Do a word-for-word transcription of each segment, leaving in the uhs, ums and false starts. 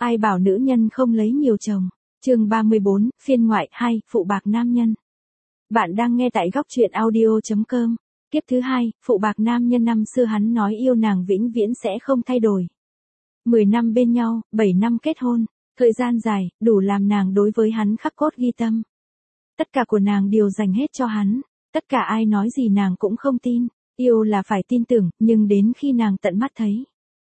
Ai bảo nữ nhân không lấy nhiều chồng. Chương ba mươi bốn, phiên ngoại hai, phụ bạc nam nhân. Bạn đang nghe tại góc truyện audio chấm com. Kiếp thứ hai, phụ bạc nam nhân. Năm xưa hắn nói yêu nàng vĩnh viễn sẽ không thay đổi. Mười năm bên nhau, bảy năm kết hôn, thời gian dài, đủ làm nàng đối với hắn khắc cốt ghi tâm. Tất cả của nàng đều dành hết cho hắn, tất cả ai nói gì nàng cũng không tin, yêu là phải tin tưởng, nhưng đến khi nàng tận mắt thấy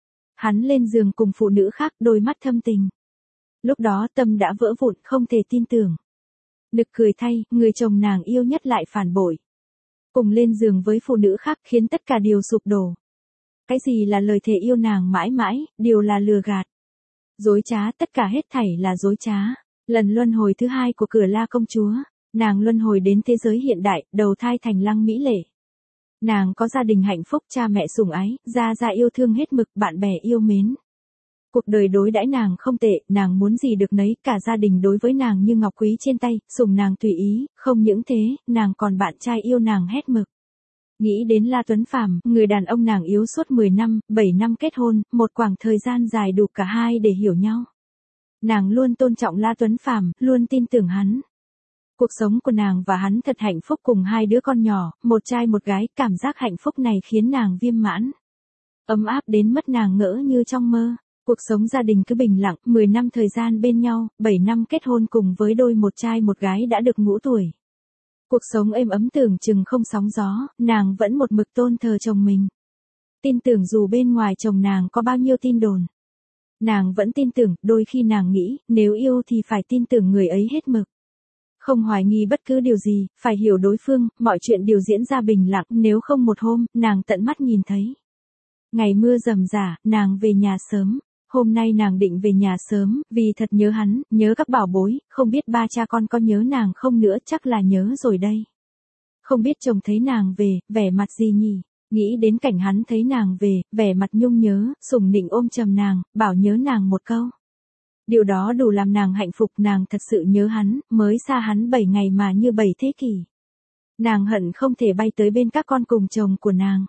hắn lên giường cùng phụ nữ khác, đôi mắt thâm tình. Lúc đó tâm đã vỡ vụn, không thể tin tưởng. Nực cười thay, người chồng nàng yêu nhất lại phản bội. Cùng lên giường với phụ nữ khác khiến tất cả đều sụp đổ. Cái gì là lời thề yêu nàng mãi mãi, đều là lừa gạt. Dối trá, tất cả hết thảy là dối trá. Lần luân hồi thứ hai của Cửa La công chúa, nàng luân hồi đến thế giới hiện đại, đầu thai thành Lăng Mỹ Lệ. Nàng có gia đình hạnh phúc, cha mẹ sủng ái, gia gia yêu thương hết mực, bạn bè yêu mến. Cuộc đời đối đãi nàng không tệ, nàng muốn gì được nấy, cả gia đình đối với nàng như ngọc quý trên tay, sủng nàng tùy ý, không những thế, nàng còn bạn trai yêu nàng hết mực. Nghĩ đến La Tuấn Phàm, người đàn ông nàng yếu suốt mười năm, bảy năm kết hôn, một khoảng thời gian dài đủ cả hai để hiểu nhau. Nàng luôn tôn trọng La Tuấn Phàm, luôn tin tưởng hắn. Cuộc sống của nàng và hắn thật hạnh phúc cùng hai đứa con nhỏ, một trai một gái, cảm giác hạnh phúc này khiến nàng viêm mãn. Ấm áp đến mất nàng ngỡ như trong mơ. Cuộc sống gia đình cứ bình lặng, mười năm thời gian bên nhau, bảy năm kết hôn cùng với đôi một trai một gái đã được ngũ tuổi. Cuộc sống êm ấm tưởng chừng không sóng gió, nàng vẫn một mực tôn thờ chồng mình. Tin tưởng dù bên ngoài chồng nàng có bao nhiêu tin đồn. Nàng vẫn tin tưởng, đôi khi nàng nghĩ, nếu yêu thì phải tin tưởng người ấy hết mực. Không hoài nghi bất cứ điều gì, phải hiểu đối phương, mọi chuyện đều diễn ra bình lặng, nếu không một hôm, nàng tận mắt nhìn thấy. Ngày mưa rầm rả, nàng về nhà sớm. Hôm nay nàng định về nhà sớm, vì thật nhớ hắn, nhớ các bảo bối, không biết ba cha con có nhớ nàng không nữa, chắc là nhớ rồi đây. Không biết chồng thấy nàng về, vẻ mặt gì nhỉ, nghĩ đến cảnh hắn thấy nàng về, vẻ mặt nhung nhớ, sủng nịnh ôm chầm nàng, bảo nhớ nàng một câu. Điều đó đủ làm nàng hạnh phúc, nàng thật sự nhớ hắn, mới xa hắn bảy ngày mà như bảy thế kỷ. Nàng hận không thể bay tới bên các con cùng chồng của nàng.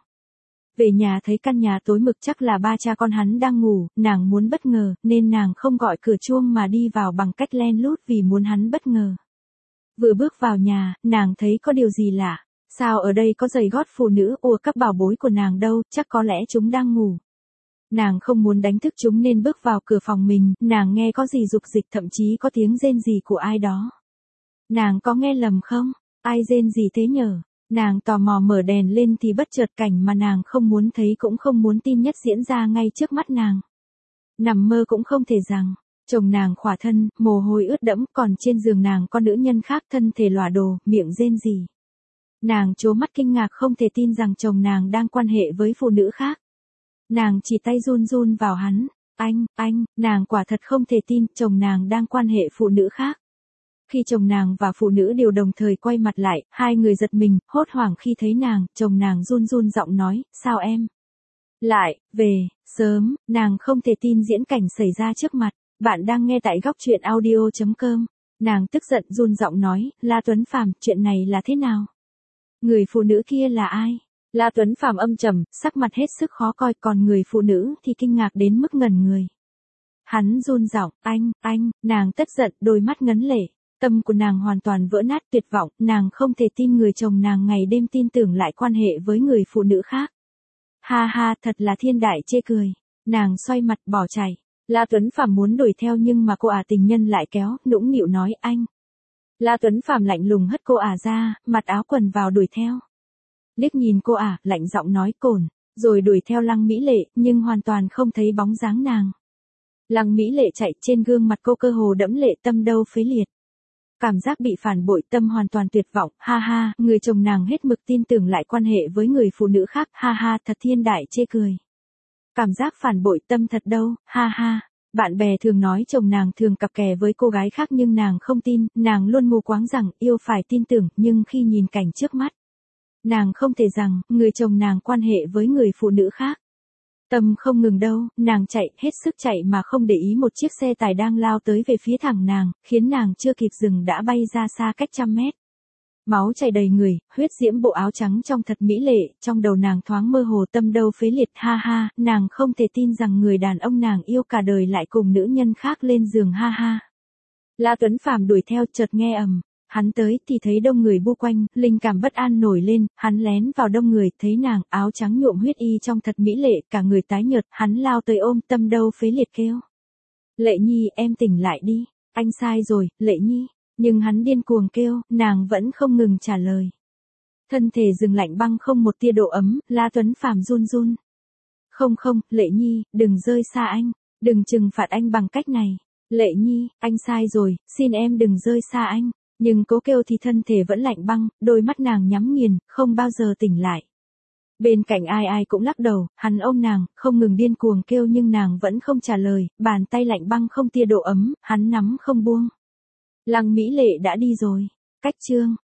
Về nhà thấy căn nhà tối mực, chắc là ba cha con hắn đang ngủ, nàng muốn bất ngờ, nên nàng không gọi cửa chuông mà đi vào bằng cách len lút vì muốn hắn bất ngờ. Vừa bước vào nhà, nàng thấy có điều gì lạ, sao ở đây có giày gót phụ nữ, ủa các bảo bối của nàng đâu, chắc có lẽ chúng đang ngủ. Nàng không muốn đánh thức chúng nên bước vào cửa phòng mình, nàng nghe có gì rục dịch, thậm chí có tiếng rên rỉ của ai đó. Nàng có nghe lầm không? Ai rên gì thế nhở? Nàng tò mò mở đèn lên thì bất chợt cảnh mà nàng không muốn thấy cũng không muốn tin nhất diễn ra ngay trước mắt nàng. Nằm mơ cũng không thể rằng, chồng nàng khỏa thân, mồ hôi ướt đẫm, còn trên giường nàng có nữ nhân khác thân thể lòa đồ, miệng rên rỉ. Nàng trố mắt kinh ngạc không thể tin rằng chồng nàng đang quan hệ với phụ nữ khác. Nàng chỉ tay run run vào hắn, anh, anh, nàng quả thật không thể tin chồng nàng đang quan hệ phụ nữ khác. Khi chồng nàng và phụ nữ đều đồng thời quay mặt lại, hai người giật mình, hốt hoảng khi thấy nàng, chồng nàng run run giọng nói, sao em lại về sớm, nàng không thể tin diễn cảnh xảy ra trước mặt. Bạn đang nghe tại góc truyện audio chấm com. Nàng tức giận run giọng nói, La Tuấn Phàm, chuyện này là thế nào? Người phụ nữ kia là ai? La Tuấn Phàm âm trầm, sắc mặt hết sức khó coi, còn người phụ nữ thì kinh ngạc đến mức ngẩn người. Hắn run giọng, anh, anh, nàng tức giận, đôi mắt ngấn lệ. Tâm của nàng hoàn toàn vỡ nát, tuyệt vọng, nàng không thể tin người chồng nàng ngày đêm tin tưởng lại quan hệ với người phụ nữ khác. Ha ha, thật là thiên đại chê cười. Nàng xoay mặt bỏ chạy. La Tuấn Phàm muốn đuổi theo nhưng mà cô ả tình nhân lại kéo, nũng nịu nói anh. La Tuấn Phàm lạnh lùng hất cô ả ra, mặc áo quần vào đuổi theo. Liếc nhìn cô ả, lạnh giọng nói cồn, rồi đuổi theo Lăng Mỹ Lệ, nhưng hoàn toàn không thấy bóng dáng nàng. Lăng Mỹ Lệ chạy, trên gương mặt cô cơ hồ đẫm lệ, tâm đâu phế liệt. Cảm giác bị phản bội, tâm hoàn toàn tuyệt vọng, ha ha, người chồng nàng hết mực tin tưởng lại quan hệ với người phụ nữ khác, ha ha, thật thiên đại chê cười. Cảm giác phản bội, tâm thật đâu, ha ha. Bạn bè thường nói chồng nàng thường cặp kè với cô gái khác nhưng nàng không tin, nàng luôn mù quáng rằng yêu phải tin tưởng, nhưng khi nhìn cảnh trước mắt, nàng không thể rằng, người chồng nàng quan hệ với người phụ nữ khác. Tâm không ngừng đâu, nàng chạy, hết sức chạy mà không để ý một chiếc xe tải đang lao tới về phía thẳng nàng, khiến nàng chưa kịp dừng đã bay ra xa cách trăm mét. máu chảy đầy người, huyết diễm bộ áo trắng trong thật mỹ lệ, trong đầu nàng thoáng mơ hồ tâm đâu phế liệt, ha ha, nàng không thể tin rằng người đàn ông nàng yêu cả đời lại cùng nữ nhân khác lên giường, ha ha. La Tuấn Phàm đuổi theo, chợt nghe ầm, hắn tới thì thấy đông người bu quanh, linh cảm bất an nổi lên, hắn lén vào đông người, thấy nàng, áo trắng nhuộm huyết y trong thật mỹ lệ, cả người tái nhợt, hắn lao tới ôm, tâm đâu phế liệt kêu. Lệ Nhi, em tỉnh lại đi, anh sai rồi, Lệ Nhi. Nhưng hắn điên cuồng kêu, nàng vẫn không ngừng trả lời. Thân thể dừng lạnh băng không một tia độ ấm, La Tuấn Phàm run run. Không không, Lệ Nhi, đừng rơi xa anh, đừng trừng phạt anh bằng cách này. Lệ Nhi, anh sai rồi, xin em đừng rơi xa anh. Nhưng cố kêu thì thân thể vẫn lạnh băng, đôi mắt nàng nhắm nghiền, không bao giờ tỉnh lại. Bên cạnh ai ai cũng lắc đầu, hắn ôm nàng, không ngừng điên cuồng kêu nhưng nàng vẫn không trả lời, bàn tay lạnh băng không tia độ ấm, hắn nắm không buông. Lăng Mỹ Lệ đã đi rồi. Cách chương